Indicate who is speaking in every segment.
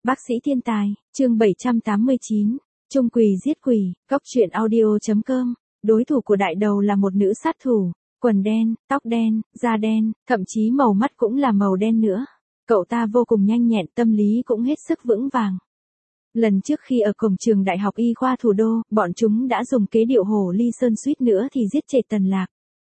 Speaker 1: Bác sĩ thiên tài, chương 789, chung quỷ giết quỷ, góc truyện audio.com, đối thủ của đại đầu là một nữ sát thủ, quần đen, tóc đen, da đen, thậm chí màu mắt cũng là màu đen nữa. Cậu ta vô cùng nhanh nhẹn, tâm lý cũng hết sức vững vàng. Lần trước khi ở cổng trường Đại học Y khoa thủ đô, bọn chúng đã dùng kế điệu hổ ly sơn suýt nữa thì giết chết Tần Lạc.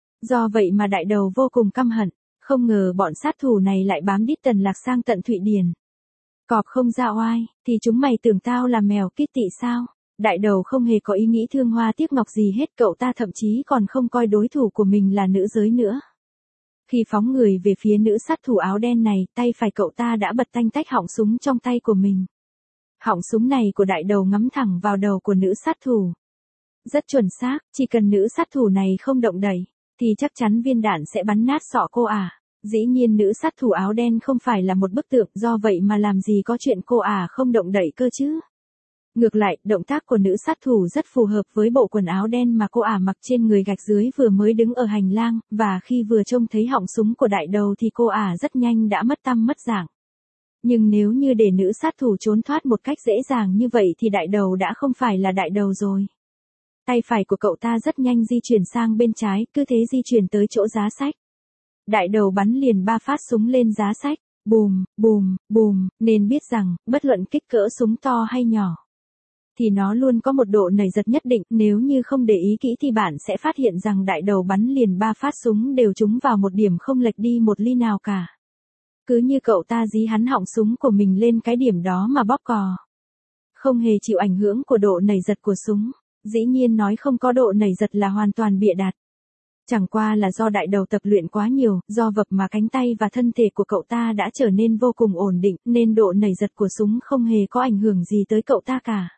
Speaker 1: Do vậy mà đại đầu vô cùng căm hận, không ngờ bọn sát thủ này lại bám đít Tần Lạc sang tận Thụy Điển. Cọp không ra oai, thì chúng mày tưởng tao là mèo kít tị sao? Đại đầu không hề có ý nghĩ thương hoa tiếc ngọc gì hết, cậu ta thậm chí còn không coi đối thủ của mình là nữ giới nữa. Khi phóng người về phía nữ sát thủ áo đen này, tay phải cậu ta đã bật tanh tách họng súng trong tay của mình. Họng súng này của đại đầu ngắm thẳng vào đầu của nữ sát thủ. Rất chuẩn xác, chỉ cần nữ sát thủ này không động đậy, thì chắc chắn viên đạn sẽ bắn nát sọ cô ả. Dĩ nhiên nữ sát thủ áo đen không phải là một bức tượng, do vậy mà làm gì có chuyện cô ả không động đậy cơ chứ. Ngược lại, động tác của nữ sát thủ rất phù hợp với bộ quần áo đen mà cô ả mặc trên người gạch dưới vừa mới đứng ở hành lang, và khi vừa trông thấy họng súng của đại đầu thì cô ả rất nhanh đã mất tăm mất dạng. Nhưng nếu như để nữ sát thủ trốn thoát một cách dễ dàng như vậy thì đại đầu đã không phải là đại đầu rồi. Tay phải của cậu ta rất nhanh di chuyển sang bên trái, cứ thế di chuyển tới chỗ giá sách. Đại đầu bắn liền 3 phát súng lên giá sách, bùm, bùm, bùm, nên biết rằng, bất luận kích cỡ súng to hay nhỏ, thì nó luôn có một độ nảy giật nhất định, nếu như không để ý kỹ thì bạn sẽ phát hiện rằng đại đầu bắn liền 3 phát súng đều trúng vào một điểm không lệch đi một ly nào cả. Cứ như cậu ta dí hắn họng súng của mình lên cái điểm đó mà bóp cò. Không hề chịu ảnh hưởng của độ nảy giật của súng, dĩ nhiên nói không có độ nảy giật là hoàn toàn bịa đặt. Chẳng qua là do đại đầu tập luyện quá nhiều, do vập mà cánh tay và thân thể của cậu ta đã trở nên vô cùng ổn định, nên độ nảy giật của súng không hề có ảnh hưởng gì tới cậu ta cả.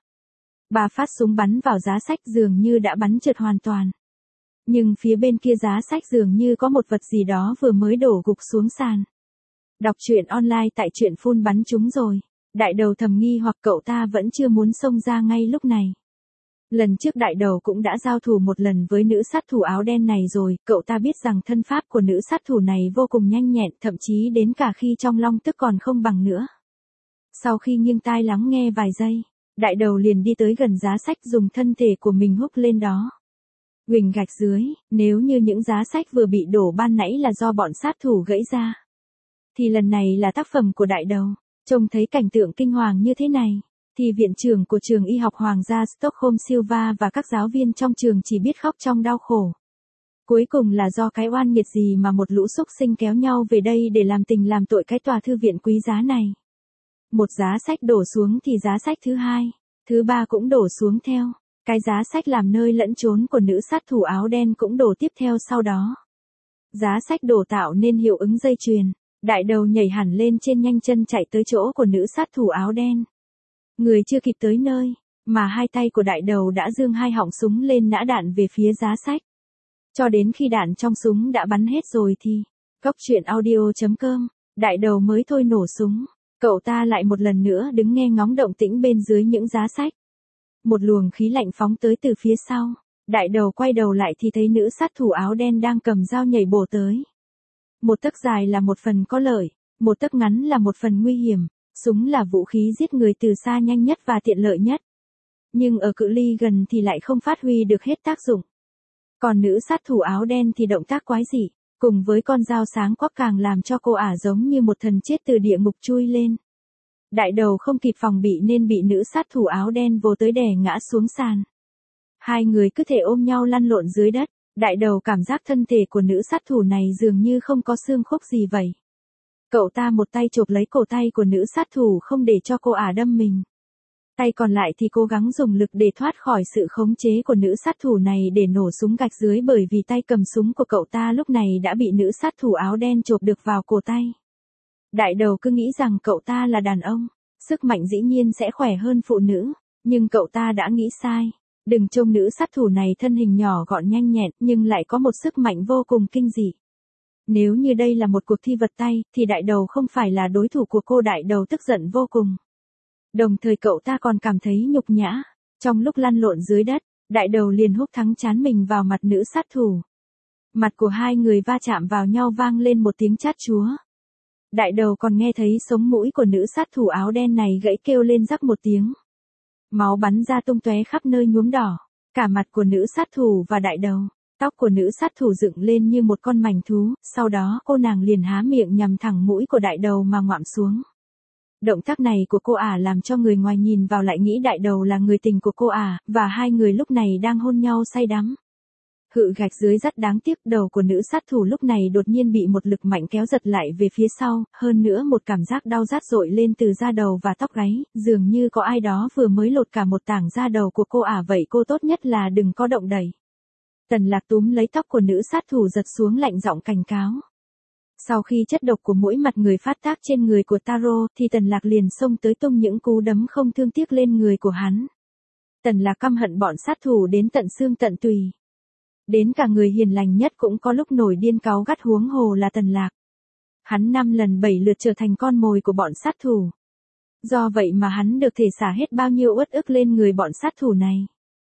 Speaker 1: 3 phát súng bắn vào giá sách dường như đã bắn trượt hoàn toàn. Nhưng phía bên kia giá sách dường như có một vật gì đó vừa mới đổ gục xuống sàn. Đọc truyện online tại truyện phun bắn chúng rồi. Đại đầu thầm nghi hoặc cậu ta vẫn chưa muốn xông ra ngay lúc này. Lần trước đại đầu cũng đã giao thủ một lần với nữ sát thủ áo đen này rồi, cậu ta biết rằng thân pháp của nữ sát thủ này vô cùng nhanh nhẹn, thậm chí đến cả khi trong long tức còn không bằng nữa. Sau khi nghiêng tai lắng nghe vài giây, đại đầu liền đi tới gần giá sách dùng thân thể của mình húc lên đó. Huỳnh gạch dưới, nếu như những giá sách vừa bị đổ ban nãy là do bọn sát thủ gãy ra, thì lần này là tác phẩm của đại đầu. Trông thấy cảnh tượng kinh hoàng như thế này, thì viện trưởng của trường y học Hoàng gia Stockholm Silva và các giáo viên trong trường chỉ biết khóc trong đau khổ. Cuối cùng là do cái oan nghiệt gì mà một lũ xúc sinh kéo nhau về đây để làm tình làm tội cái tòa thư viện quý giá này. Một giá sách đổ xuống thì giá sách thứ hai, thứ ba cũng đổ xuống theo. Cái giá sách làm nơi lẫn trốn của nữ sát thủ áo đen cũng đổ tiếp theo sau đó. Giá sách đổ tạo nên hiệu ứng dây chuyền. Đại đầu nhảy hẳn lên trên nhanh chân chạy tới chỗ của nữ sát thủ áo đen. Người chưa kịp tới nơi, mà hai tay của đại đầu đã giương hai họng súng lên nã đạn về phía giá sách. Cho đến khi đạn trong súng đã bắn hết rồi thì, góc truyện audio.com, đại đầu mới thôi nổ súng. Cậu ta lại một lần nữa đứng nghe ngóng động tĩnh bên dưới những giá sách. Một luồng khí lạnh phóng tới từ phía sau. Đại đầu quay đầu lại thì thấy nữ sát thủ áo đen đang cầm dao nhảy bổ tới. Một tấc dài là một phần có lợi, một tấc ngắn là một phần nguy hiểm. Súng là vũ khí giết người từ xa nhanh nhất và tiện lợi nhất. Nhưng ở cự ly gần thì lại không phát huy được hết tác dụng. Còn nữ sát thủ áo đen thì động tác quái dị, cùng với con dao sáng quắc càng làm cho cô ả giống như một thần chết từ địa ngục chui lên. Đại đầu không kịp phòng bị nên bị nữ sát thủ áo đen vồ tới đè ngã xuống sàn. Hai người cứ thể ôm nhau lăn lộn dưới đất. Đại đầu cảm giác thân thể của nữ sát thủ này dường như không có xương khúc gì vậy. Cậu ta một tay chộp lấy cổ tay của nữ sát thủ không để cho cô ả đâm mình. Tay còn lại thì cố gắng dùng lực để thoát khỏi sự khống chế của nữ sát thủ này để nổ súng gạch dưới, bởi vì tay cầm súng của cậu ta lúc này đã bị nữ sát thủ áo đen chộp được vào cổ tay. Đại đầu cứ nghĩ rằng cậu ta là đàn ông, sức mạnh dĩ nhiên sẽ khỏe hơn phụ nữ, nhưng cậu ta đã nghĩ sai. Đừng trông nữ sát thủ này thân hình nhỏ gọn nhanh nhẹn nhưng lại có một sức mạnh vô cùng kinh dị. Nếu như đây là một cuộc thi vật tay, thì đại đầu không phải là đối thủ của cô. Đại đầu tức giận vô cùng. Đồng thời cậu ta còn cảm thấy nhục nhã. Trong lúc lăn lộn dưới đất, đại đầu liền húc thắng trán mình vào mặt nữ sát thủ. Mặt của hai người va chạm vào nhau vang lên một tiếng chát chúa. Đại đầu còn nghe thấy sống mũi của nữ sát thủ áo đen này gãy kêu lên rắc một tiếng. Máu bắn ra tung tóe khắp nơi nhuốm đỏ, cả mặt của nữ sát thủ và đại đầu. Tóc của nữ sát thủ dựng lên như một con mảnh thú, sau đó cô nàng liền há miệng nhằm thẳng mũi của đại đầu mà ngoạm xuống. Động tác này của cô ả làm cho người ngoài nhìn vào lại nghĩ đại đầu là người tình của cô ả, và hai người lúc này đang hôn nhau say đắm. Hự gạch dưới rất đáng tiếc, đầu của nữ sát thủ lúc này đột nhiên bị một lực mạnh kéo giật lại về phía sau, hơn nữa một cảm giác đau rát dội lên từ da đầu và tóc gáy, dường như có ai đó vừa mới lột cả một tảng da đầu của cô ả vậy, cô tốt nhất là đừng có động đậy. Tần Lạc túm lấy tóc của nữ sát thủ giật xuống, lạnh giọng cảnh cáo. Sau khi chất độc của mỗi mặt người phát tác trên người của Taro thì Tần Lạc liền xông tới tung những cú đấm không thương tiếc lên người của hắn. Tần Lạc căm hận bọn sát thủ đến tận xương tận tùy. Đến cả người hiền lành nhất cũng có lúc nổi điên cáu gắt, huống hồ là Tần Lạc. Hắn 5 lần 7 lượt trở thành con mồi của bọn sát thủ. Do vậy mà hắn được thể xả hết bao nhiêu uất ức lên người bọn sát thủ này.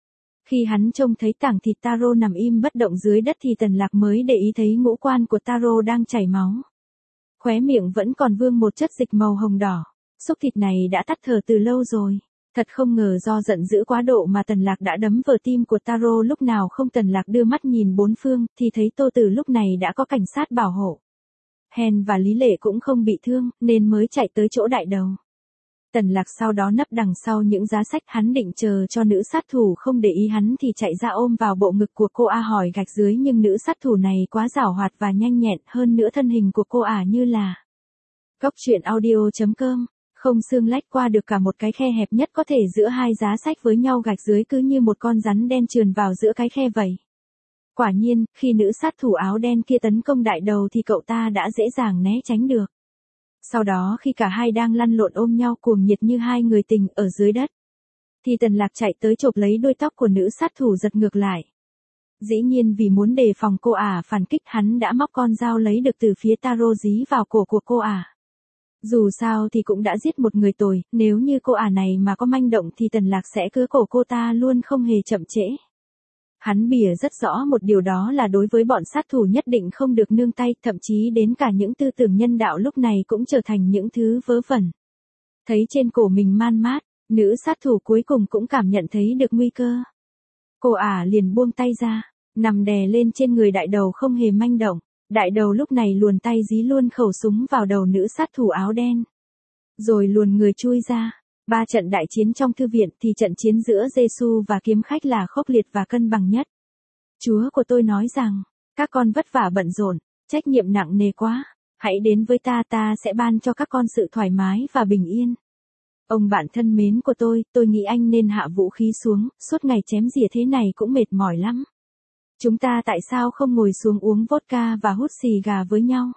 Speaker 1: Khi hắn trông thấy tảng thịt Taro nằm im bất động dưới đất thì Tần Lạc mới để ý thấy ngũ quan của Taro đang chảy máu. Khóe miệng vẫn còn vương một chất dịch màu hồng đỏ. Xúc thịt này đã tắt thở từ lâu rồi. Thật không ngờ do giận dữ quá độ mà Tần Lạc đã đấm vào tim của Taro. Lúc nào không Tần Lạc đưa mắt nhìn bốn phương thì thấy Tô Tử lúc này đã có cảnh sát bảo hộ. Hen và Lý Lệ cũng không bị thương nên mới chạy tới chỗ đại đầu. Tần Lạc sau đó nấp đằng sau những giá sách, hắn định chờ cho nữ sát thủ không để ý hắn thì chạy ra ôm vào bộ ngực của cô ả hỏi gạch dưới, nhưng nữ sát thủ này quá giảo hoạt và nhanh nhẹn, hơn nữa thân hình của cô ả như là Cóc truyện audio.com, không xương lách qua được cả một cái khe hẹp nhất có thể giữa hai giá sách với nhau, gạch dưới cứ như một con rắn đen trườn vào giữa cái khe vậy. Quả nhiên, khi nữ sát thủ áo đen kia tấn công đại đầu thì cậu ta đã dễ dàng né tránh được. Sau đó khi cả hai đang lăn lộn ôm nhau cuồng nhiệt như hai người tình ở dưới đất, thì Tần Lạc chạy tới chộp lấy đuôi tóc của nữ sát thủ giật ngược lại. Dĩ nhiên vì muốn đề phòng cô ả phản kích, hắn đã móc con dao lấy được từ phía Taro dí vào cổ của cô ả. Dù sao thì cũng đã giết một người tồi, nếu như cô ả này mà có manh động thì Tần Lạc sẽ cứa cổ cô ta luôn, không hề chậm trễ. Hắn bìa rất rõ một điều, đó là đối với bọn sát thủ nhất định không được nương tay, thậm chí đến cả những tư tưởng nhân đạo lúc này cũng trở thành những thứ vớ vẩn. Thấy trên cổ mình man mát, nữ sát thủ cuối cùng cũng cảm nhận thấy được nguy cơ. Cô ả liền buông tay ra, nằm đè lên trên người đại đầu không hề manh động. Đại đầu lúc này luồn tay dí luôn khẩu súng vào đầu nữ sát thủ áo đen. Rồi luồn người chui ra. 3 trận đại chiến trong thư viện thì trận chiến giữa Giê-xu và kiếm khách là khốc liệt và cân bằng nhất. Chúa của tôi nói rằng, các con vất vả bận rộn, trách nhiệm nặng nề quá. Hãy đến với ta, ta sẽ ban cho các con sự thoải mái và bình yên. Ông bạn thân mến của tôi nghĩ anh nên hạ vũ khí xuống, suốt ngày chém giỉa thế này cũng mệt mỏi lắm. Chúng ta tại sao không ngồi xuống uống vodka và hút xì gà với nhau?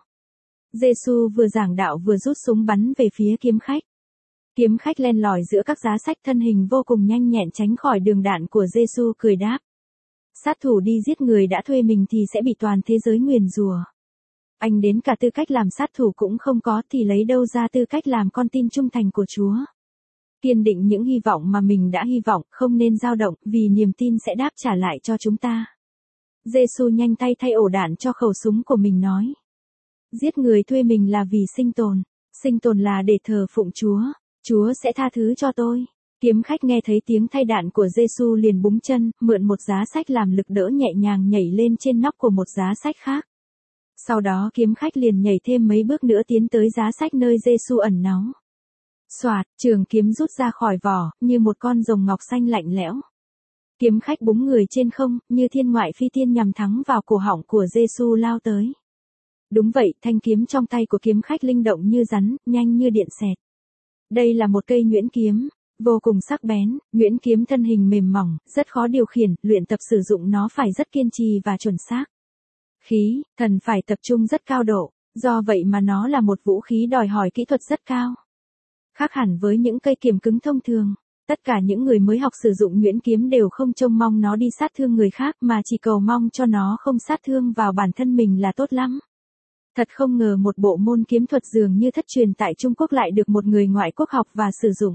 Speaker 1: Giê-xu vừa giảng đạo vừa rút súng bắn về phía kiếm khách. Kiếm khách len lỏi giữa các giá sách, thân hình vô cùng nhanh nhẹn tránh khỏi đường đạn của Giê-xu, cười đáp. Sát thủ đi giết người đã thuê mình thì sẽ bị toàn thế giới nguyền rủa. Anh đến cả tư cách làm sát thủ cũng không có thì lấy đâu ra tư cách làm con tin trung thành của Chúa? Kiên định những hy vọng mà mình đã hy vọng, không nên dao động, vì niềm tin sẽ đáp trả lại cho chúng ta. Giê-xu nhanh tay thay ổ đạn cho khẩu súng của mình nói. Giết người thuê mình là vì sinh tồn là để thờ phụng Chúa. Chúa sẽ tha thứ cho tôi. Kiếm khách nghe thấy tiếng thay đạn của Giê-xu liền búng chân, mượn một giá sách làm lực đỡ, nhẹ nhàng nhảy lên trên nóc của một giá sách khác. Sau đó kiếm khách liền nhảy thêm mấy bước nữa tiến tới giá sách nơi Giê-xu ẩn náu. Soạt, trường kiếm rút ra khỏi vỏ, như một con rồng ngọc xanh lạnh lẽo. Kiếm khách búng người trên không, như thiên ngoại phi tiên nhằm thẳng vào cổ họng của Giê-xu lao tới. Đúng vậy, thanh kiếm trong tay của kiếm khách linh động như rắn, nhanh như điện xẹt. Đây là một cây nhuyễn kiếm, vô cùng sắc bén, nhuyễn kiếm thân hình mềm mỏng, rất khó điều khiển, luyện tập sử dụng nó phải rất kiên trì và chuẩn xác. Khí, thần phải tập trung rất cao độ, do vậy mà nó là một vũ khí đòi hỏi kỹ thuật rất cao. Khác hẳn với những cây kiếm cứng thông thường, tất cả những người mới học sử dụng nhuyễn kiếm đều không trông mong nó đi sát thương người khác mà chỉ cầu mong cho nó không sát thương vào bản thân mình là tốt lắm. Thật không ngờ một bộ môn kiếm thuật dường như thất truyền tại Trung Quốc lại được một người ngoại quốc học và sử dụng.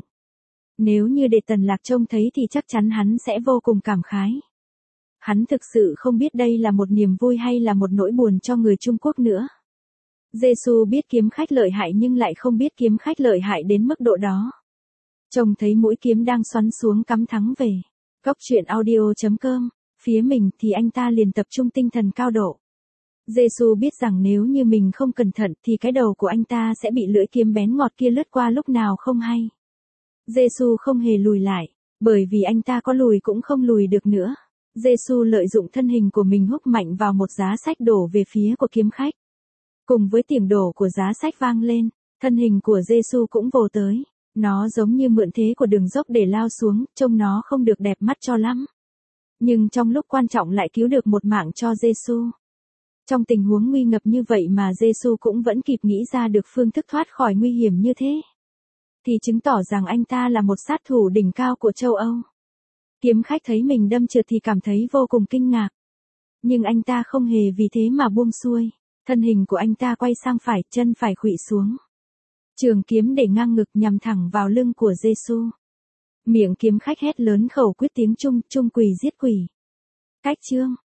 Speaker 1: Nếu như để Tần Lạc trông thấy thì chắc chắn hắn sẽ vô cùng cảm khái. Hắn thực sự không biết đây là một niềm vui hay là một nỗi buồn cho người Trung Quốc nữa. Giê-xu biết kiếm khách lợi hại nhưng lại không biết kiếm khách lợi hại đến mức độ đó. Trông thấy mũi kiếm đang xoắn xuống cắm thắng về. Góc truyện audio.com, phía mình thì anh ta liền tập trung tinh thần cao độ. Giê-xu biết rằng nếu như mình không cẩn thận thì cái đầu của anh ta sẽ bị lưỡi kiếm bén ngọt kia lướt qua lúc nào không hay. Giê-xu không hề lùi lại, bởi vì anh ta có lùi cũng không lùi được nữa. Giê-xu lợi dụng thân hình của mình húc mạnh vào một giá sách đổ về phía của kiếm khách. Cùng với tiếng đổ của giá sách vang lên, thân hình của Giê-xu cũng vồ tới. Nó giống như mượn thế của đường dốc để lao xuống, trông nó không được đẹp mắt cho lắm. Nhưng trong lúc quan trọng lại cứu được một mạng cho Giê-xu. Trong tình huống nguy ngập như vậy mà Giê-xu cũng vẫn kịp nghĩ ra được phương thức thoát khỏi nguy hiểm như thế. Thì chứng tỏ rằng anh ta là một sát thủ đỉnh cao của châu Âu. Kiếm khách thấy mình đâm trượt thì cảm thấy vô cùng kinh ngạc. Nhưng anh ta không hề vì thế mà buông xuôi. Thân hình của anh ta quay sang phải, chân phải khuỵu xuống. Trường kiếm để ngang ngực nhằm thẳng vào lưng của Giê-xu. Miệng kiếm khách hét lớn khẩu quyết tiếng Trung, Trung quỳ giết quỷ. Cách chương